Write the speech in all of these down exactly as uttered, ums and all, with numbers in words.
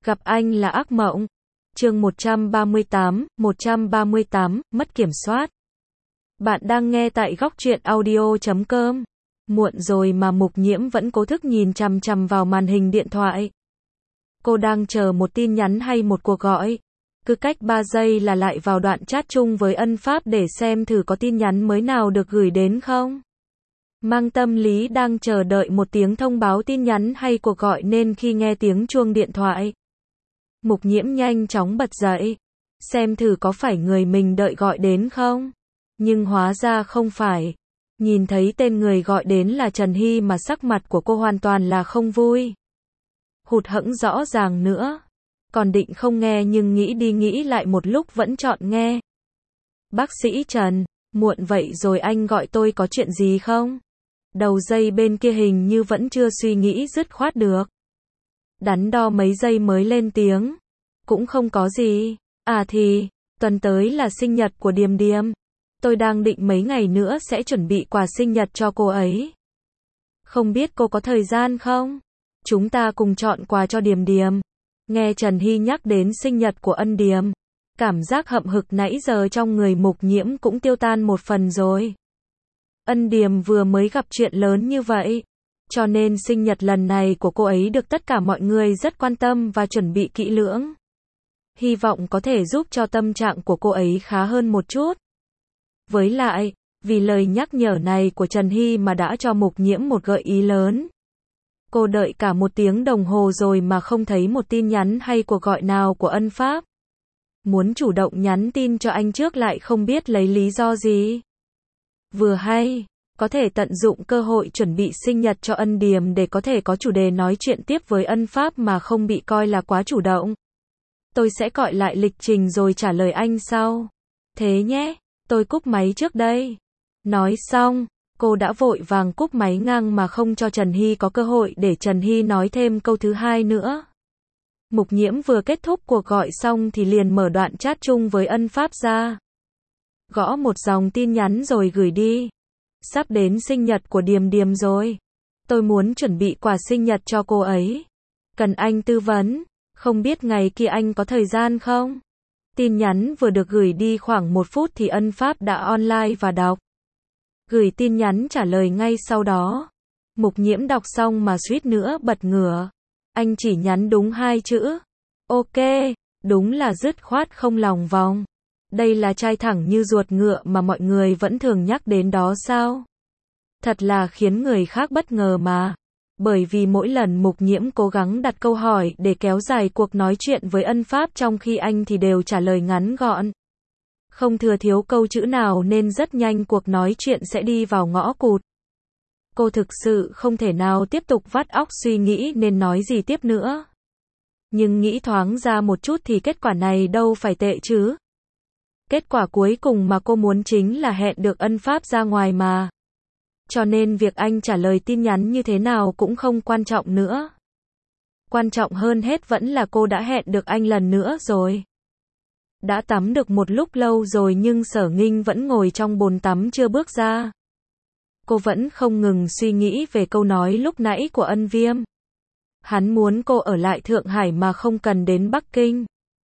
Gặp anh là ác mộng. Chương một trăm ba mươi tám, một trăm ba mươi tám, mất kiểm soát. Bạn đang nghe tại góc truyện audio chấm com. Muộn rồi mà Mục Nhiễm vẫn cố thức nhìn chằm chằm vào màn hình điện thoại. Cô đang chờ một tin nhắn hay một cuộc gọi. Cứ cách ba giây là lại vào đoạn chat chung với Ân Pháp để xem thử có tin nhắn mới nào được gửi đến không. Mang tâm lý đang chờ đợi một tiếng thông báo tin nhắn hay cuộc gọi nên khi nghe tiếng chuông điện thoại, Mục Nhiễm nhanh chóng bật dậy, xem thử có phải người mình đợi gọi đến không. Nhưng hóa ra không phải. Nhìn thấy tên người gọi đến là Trần Hy mà sắc mặt của cô hoàn toàn là không vui. Hụt hẫng rõ ràng nữa. Còn định không nghe nhưng nghĩ đi nghĩ lại một lúc vẫn chọn nghe. Bác sĩ Trần, muộn vậy rồi anh gọi tôi có chuyện gì không? Đầu dây bên kia hình như vẫn chưa suy nghĩ dứt khoát được. Đắn đo mấy giây mới lên tiếng. Cũng không có gì. À thì, tuần tới là sinh nhật của Điềm Điềm. Tôi đang định mấy ngày nữa sẽ chuẩn bị quà sinh nhật cho cô ấy. Không biết cô có thời gian không? Chúng ta cùng chọn quà cho Điềm Điềm. Nghe Trần Hy nhắc đến sinh nhật của Ân Điềm, cảm giác hậm hực nãy giờ trong người Mục Nhiễm cũng tiêu tan một phần rồi. Ân Điềm vừa mới gặp chuyện lớn như vậy, cho nên sinh nhật lần này của cô ấy được tất cả mọi người rất quan tâm và chuẩn bị kỹ lưỡng. Hy vọng có thể giúp cho tâm trạng của cô ấy khá hơn một chút. Với lại, vì lời nhắc nhở này của Trần Hy mà đã cho Mục Nhiễm một gợi ý lớn. Cô đợi cả một tiếng đồng hồ rồi mà không thấy một tin nhắn hay cuộc gọi nào của Ân Pháp. Muốn chủ động nhắn tin cho anh trước lại không biết lấy lý do gì. Vừa hay, có thể tận dụng cơ hội chuẩn bị sinh nhật cho Ân Điềm để có thể có chủ đề nói chuyện tiếp với Ân Pháp mà không bị coi là quá chủ động. Tôi sẽ gọi lại lịch trình rồi trả lời anh sau. Thế nhé, tôi cúp máy trước đây. Nói xong, cô đã vội vàng cúp máy ngang mà không cho Trần Hy có cơ hội để Trần Hy nói thêm câu thứ hai nữa. Mục Nhiễm vừa kết thúc cuộc gọi xong thì liền mở đoạn chat chung với Ân Pháp ra. Gõ một dòng tin nhắn rồi gửi đi. Sắp đến sinh nhật của Điềm Điềm rồi. Tôi muốn chuẩn bị quà sinh nhật cho cô ấy. Cần anh tư vấn, không biết ngày kia anh có thời gian không? Tin nhắn vừa được gửi đi khoảng một phút thì Ân Pháp đã online và đọc. Gửi tin nhắn trả lời ngay sau đó. Mục Nhiễm đọc xong mà suýt nữa bật ngửa. Anh chỉ nhắn đúng hai chữ. Ok, đúng là dứt khoát không lòng vòng. Đây là trai thẳng như ruột ngựa mà mọi người vẫn thường nhắc đến đó sao? Thật là khiến người khác bất ngờ mà. Bởi vì mỗi lần Mục Nhiễm cố gắng đặt câu hỏi để kéo dài cuộc nói chuyện với Ân Pháp trong khi anh thì đều trả lời ngắn gọn. Không thừa thiếu câu chữ nào nên rất nhanh cuộc nói chuyện sẽ đi vào ngõ cụt. Cô thực sự không thể nào tiếp tục vắt óc suy nghĩ nên nói gì tiếp nữa. Nhưng nghĩ thoáng ra một chút thì kết quả này đâu phải tệ chứ. Kết quả cuối cùng mà cô muốn chính là hẹn được Ân Pháp ra ngoài mà. Cho nên việc anh trả lời tin nhắn như thế nào cũng không quan trọng nữa. Quan trọng hơn hết vẫn là cô đã hẹn được anh lần nữa rồi. Đã tắm được một lúc lâu rồi nhưng Sở Nghinh vẫn ngồi trong bồn tắm chưa bước ra. Cô vẫn không ngừng suy nghĩ về câu nói lúc nãy của Ân Viêm. Hắn muốn cô ở lại Thượng Hải mà không cần đến Bắc Kinh.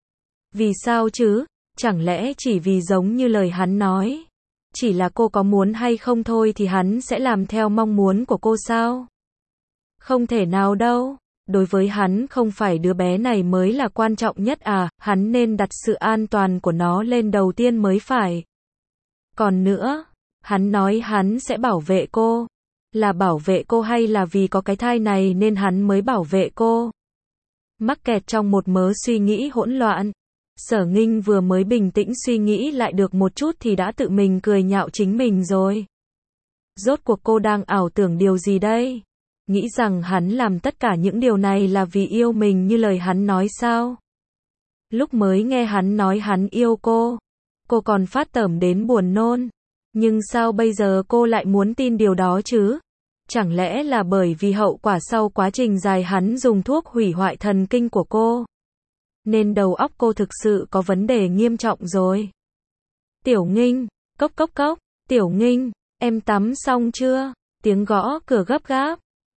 Vì sao chứ? Chẳng lẽ chỉ vì giống như lời hắn nói? Chỉ là cô có muốn hay không thôi thì hắn sẽ làm theo mong muốn của cô sao? Không thể nào đâu. Đối với hắn không phải đứa bé này mới là quan trọng nhất à, hắn nên đặt sự an toàn của nó lên đầu tiên mới phải. Còn nữa, hắn nói hắn sẽ bảo vệ cô. Là bảo vệ cô hay là vì có cái thai này nên hắn mới bảo vệ cô? Mắc kẹt trong một mớ suy nghĩ hỗn loạn. Sở Nghinh vừa mới bình tĩnh suy nghĩ lại được một chút thì đã tự mình cười nhạo chính mình rồi. Rốt cuộc cô đang ảo tưởng điều gì đây? Nghĩ rằng hắn làm tất cả những điều này là vì yêu mình như lời hắn nói sao? Lúc mới nghe hắn nói hắn yêu cô, cô còn phát tởm đến buồn nôn. Nhưng sao bây giờ cô lại muốn tin điều đó chứ? Chẳng lẽ là bởi vì hậu quả sau quá trình dài hắn dùng thuốc hủy hoại thần kinh của cô? Nên đầu óc cô thực sự có vấn đề nghiêm trọng rồi. Tiểu Nghinh, cốc cốc cốc, Tiểu Nghinh, em tắm xong chưa? Tiếng gõ cửa gấp gáp.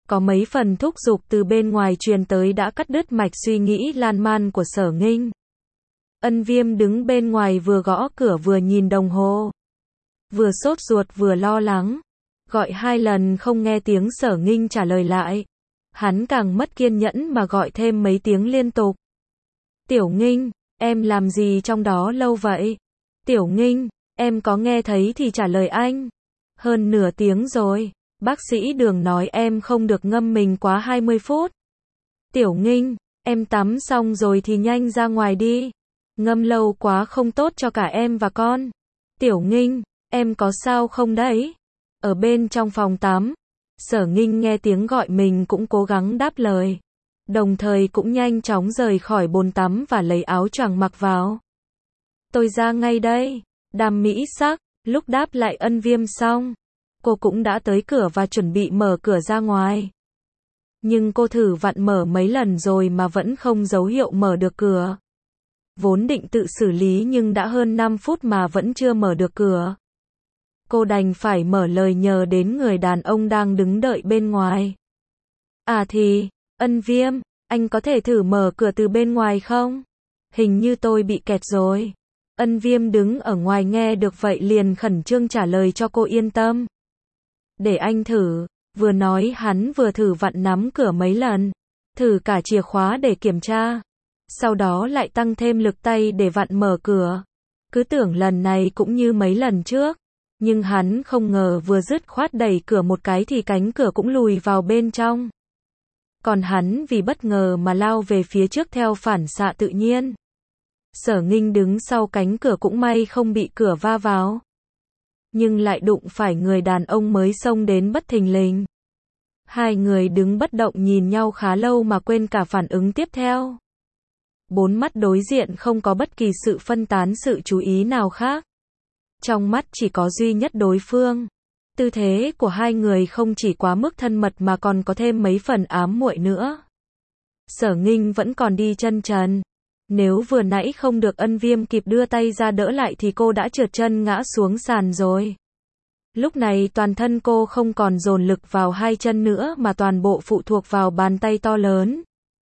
Có mấy phần thúc giục từ bên ngoài truyền tới đã cắt đứt mạch suy nghĩ lan man của Sở Nghinh. Ân Viêm đứng bên ngoài vừa gõ cửa vừa nhìn đồng hồ. Vừa sốt ruột vừa lo lắng. Gọi hai lần không nghe tiếng Sở Nghinh trả lời lại. Hắn càng mất kiên nhẫn mà gọi thêm mấy tiếng liên tục. Tiểu Nghinh, em làm gì trong đó lâu vậy? Tiểu Nghinh, em có nghe thấy thì trả lời anh. Hơn nửa tiếng rồi, bác sĩ Đường nói em không được ngâm mình quá hai mươi phút. Tiểu Nghinh, em tắm xong rồi thì nhanh ra ngoài đi. Ngâm lâu quá không tốt cho cả em và con. Tiểu Nghinh, em có sao không đấy? Ở bên trong phòng tắm, Sở Nghinh nghe tiếng gọi mình cũng cố gắng đáp lời. Đồng thời cũng nhanh chóng rời khỏi bồn tắm và lấy áo choàng mặc vào. Tôi ra ngay đây. Đàm mỹ sắc, lúc đáp lại Ân Viêm xong, cô cũng đã tới cửa và chuẩn bị mở cửa ra ngoài. Nhưng cô thử vặn mở mấy lần rồi mà vẫn không dấu hiệu mở được cửa. Vốn định tự xử lý nhưng đã hơn năm phút mà vẫn chưa mở được cửa. Cô đành phải mở lời nhờ đến người đàn ông đang đứng đợi bên ngoài. À thì, Ân Viêm, anh có thể thử mở cửa từ bên ngoài không? Hình như tôi bị kẹt rồi. Ân Viêm đứng ở ngoài nghe được vậy liền khẩn trương trả lời cho cô yên tâm. Để anh thử, vừa nói hắn vừa thử vặn nắm cửa mấy lần, thử cả chìa khóa để kiểm tra. Sau đó lại tăng thêm lực tay để vặn mở cửa. Cứ tưởng lần này cũng như mấy lần trước. Nhưng hắn không ngờ vừa dứt khoát đẩy cửa một cái thì cánh cửa cũng lùi vào bên trong. Còn hắn vì bất ngờ mà lao về phía trước theo phản xạ tự nhiên. Sở Nghinh đứng sau cánh cửa cũng may không bị cửa va vào. Nhưng lại đụng phải người đàn ông mới xông đến bất thình lình. Hai người đứng bất động nhìn nhau khá lâu mà quên cả phản ứng tiếp theo. Bốn mắt đối diện không có bất kỳ sự phân tán sự chú ý nào khác. Trong mắt chỉ có duy nhất đối phương. Tư thế của hai người không chỉ quá mức thân mật mà còn có thêm mấy phần ám muội nữa. Sở Nghinh vẫn còn đi chân trần. Nếu vừa nãy không được Ân Viêm kịp đưa tay ra đỡ lại thì cô đã trượt chân ngã xuống sàn rồi. Lúc này toàn thân cô không còn dồn lực vào hai chân nữa mà toàn bộ phụ thuộc vào bàn tay to lớn,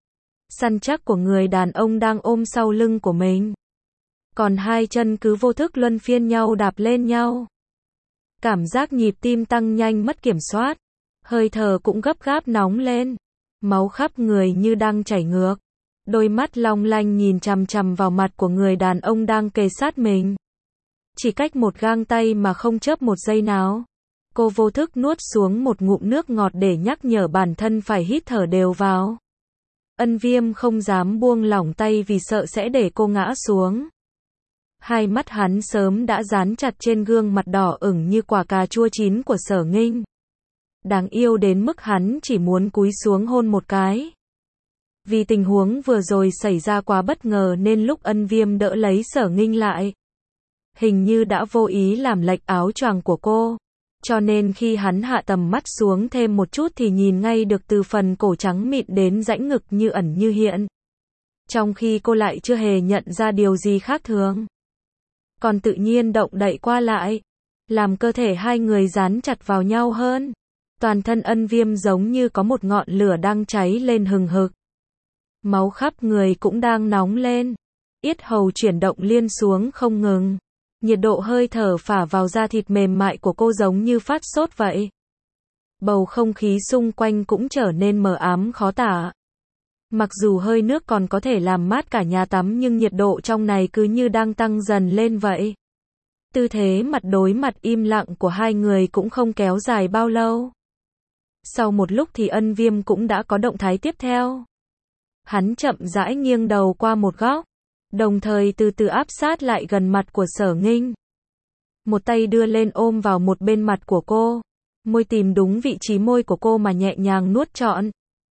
săn chắc của người đàn ông đang ôm sau lưng của mình. Còn hai chân cứ vô thức luân phiên nhau đạp lên nhau. Cảm giác nhịp tim tăng nhanh mất kiểm soát. Hơi thở cũng gấp gáp nóng lên. Máu khắp người như đang chảy ngược. Đôi mắt long lanh nhìn chằm chằm vào mặt của người đàn ông đang kề sát mình. Chỉ cách một gang tay mà không chớp một giây nào. Cô vô thức nuốt xuống một ngụm nước ngọt để nhắc nhở bản thân phải hít thở đều vào. Ân Viêm không dám buông lỏng tay vì sợ sẽ để cô ngã xuống. Hai mắt hắn sớm đã dán chặt trên gương mặt đỏ ửng như quả cà chua chín của Sở Nghinh. Đáng yêu đến mức hắn chỉ muốn cúi xuống hôn một cái. Vì tình huống vừa rồi xảy ra quá bất ngờ nên lúc Ân Viêm đỡ lấy Sở Nghinh lại, hình như đã vô ý làm lệch áo choàng của cô. Cho nên khi hắn hạ tầm mắt xuống thêm một chút thì nhìn ngay được từ phần cổ trắng mịn đến rãnh ngực như ẩn như hiện. Trong khi cô lại chưa hề nhận ra điều gì khác thường. Còn tự nhiên động đậy qua lại, làm cơ thể hai người dán chặt vào nhau hơn. Toàn thân Ân Viêm giống như có một ngọn lửa đang cháy lên hừng hực. Máu khắp người cũng đang nóng lên. Yết hầu chuyển động liên xuống không ngừng. Nhiệt độ hơi thở phả vào da thịt mềm mại của cô giống như phát sốt vậy. Bầu không khí xung quanh cũng trở nên mờ ám khó tả. Mặc dù hơi nước còn có thể làm mát cả nhà tắm nhưng nhiệt độ trong này cứ như đang tăng dần lên vậy. Tư thế mặt đối mặt im lặng của hai người cũng không kéo dài bao lâu. Sau một lúc thì Ân Viêm cũng đã có động thái tiếp theo. Hắn chậm rãi nghiêng đầu qua một góc, đồng thời từ từ áp sát lại gần mặt của Sở Nghinh. Một tay đưa lên ôm vào một bên mặt của cô, môi tìm đúng vị trí môi của cô mà nhẹ nhàng nuốt trọn.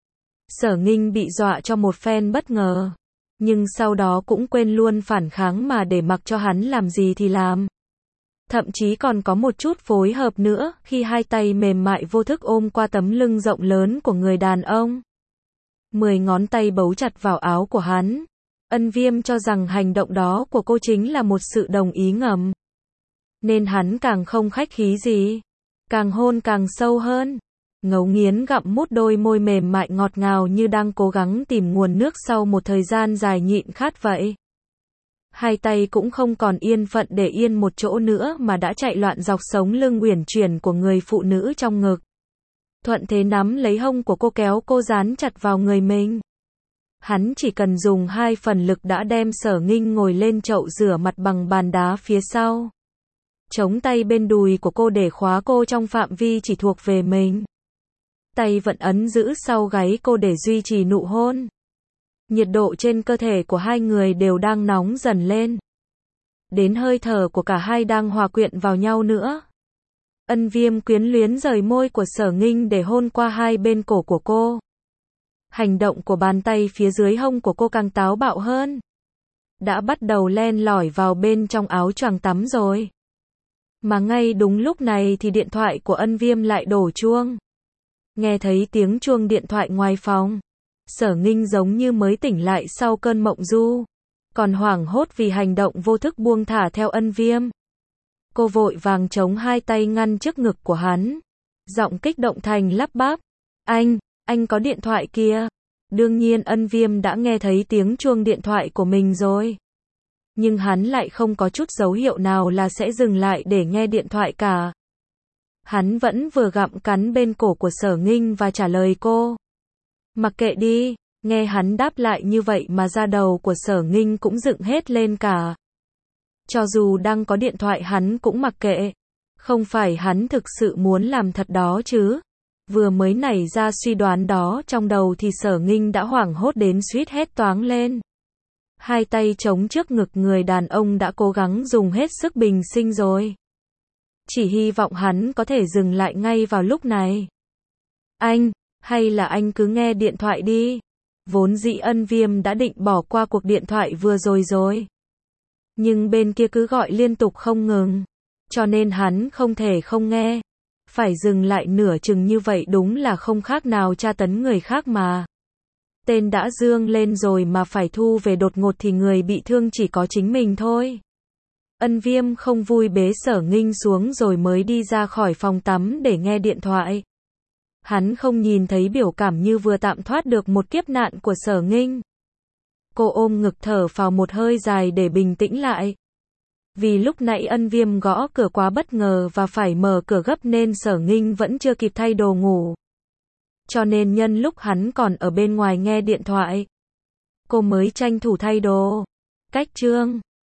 Sở Nghinh bị dọa cho một phen bất ngờ, nhưng sau đó cũng quên luôn phản kháng mà để mặc cho hắn làm gì thì làm. Thậm chí còn có một chút phối hợp nữa khi hai tay mềm mại vô thức ôm qua tấm lưng rộng lớn của người đàn ông. Mười ngón tay bấu chặt vào áo của hắn. Ân Viêm cho rằng hành động đó của cô chính là một sự đồng ý ngầm. Nên hắn càng không khách khí gì. Càng hôn càng sâu hơn. ngấu nghiến gặm mút đôi môi mềm mại ngọt ngào như đang cố gắng tìm nguồn nước sau một thời gian dài nhịn khát vậy. Hai tay cũng không còn yên phận để yên một chỗ nữa mà đã chạy loạn dọc sống lưng uyển chuyển của người phụ nữ trong ngực. Thuận thế nắm lấy hông của cô kéo cô dán chặt vào người mình. Hắn chỉ cần dùng hai phần lực đã đem Sở Nghinh ngồi lên chậu rửa mặt bằng bàn đá phía sau. Chống tay bên đùi của cô để khóa cô trong phạm vi chỉ thuộc về mình. Tay vẫn ấn giữ sau gáy cô để duy trì nụ hôn. Nhiệt độ trên cơ thể của hai người đều đang nóng dần lên. Đến hơi thở của cả hai đang hòa quyện vào nhau nữa. Ân Viêm quyến luyến rời môi của Sở Nghinh để hôn qua hai bên cổ của cô. Hành động của bàn tay phía dưới hông của cô càng táo bạo hơn. Đã bắt đầu len lỏi vào bên trong áo choàng tắm rồi. Mà ngay đúng lúc này thì điện thoại của Ân Viêm lại đổ chuông. Nghe thấy tiếng chuông điện thoại ngoài phòng. Sở Nghinh giống như mới tỉnh lại sau cơn mộng du. Còn hoảng hốt vì hành động vô thức buông thả theo Ân Viêm. Cô vội vàng chống hai tay ngăn trước ngực của hắn. Giọng kích động thành lắp bắp. Anh, anh có điện thoại kia. Đương nhiên Ân Viêm đã nghe thấy tiếng chuông điện thoại của mình rồi. Nhưng hắn lại không có chút dấu hiệu nào là sẽ dừng lại để nghe điện thoại cả. Hắn vẫn vừa gặm cắn bên cổ của Sở Nghinh và trả lời cô. Mặc kệ đi, nghe hắn đáp lại như vậy mà da đầu của Sở Nghinh cũng dựng hết lên cả. Cho dù đang có điện thoại hắn cũng mặc kệ. Không phải hắn thực sự muốn làm thật đó chứ. Vừa mới nảy ra suy đoán đó trong đầu thì Sở Nghinh đã hoảng hốt đến suýt hét toáng lên. Hai tay chống trước ngực người đàn ông đã cố gắng dùng hết sức bình sinh rồi. Chỉ hy vọng hắn có thể dừng lại ngay vào lúc này. Anh, hay là anh cứ nghe điện thoại đi. Vốn dĩ Ân Viêm đã định bỏ qua cuộc điện thoại vừa rồi rồi. Nhưng bên kia cứ gọi liên tục không ngừng. Cho nên hắn không thể không nghe. Phải dừng lại nửa chừng như vậy đúng là không khác nào tra tấn người khác mà. Tên đã dương lên rồi mà phải thu về đột ngột thì người bị thương chỉ có chính mình thôi. Ân Viêm không vui bế Sở Nghinh xuống rồi mới đi ra khỏi phòng tắm để nghe điện thoại. Hắn không nhìn thấy biểu cảm như vừa tạm thoát được một kiếp nạn của Sở Nghinh. Cô ôm ngực thở phào một hơi dài để bình tĩnh lại. Vì lúc nãy Ân Viêm gõ cửa quá bất ngờ và phải mở cửa gấp nên Sở Nghinh vẫn chưa kịp thay đồ ngủ. Cho nên nhân lúc hắn còn ở bên ngoài nghe điện thoại, cô mới tranh thủ thay đồ. Cách chương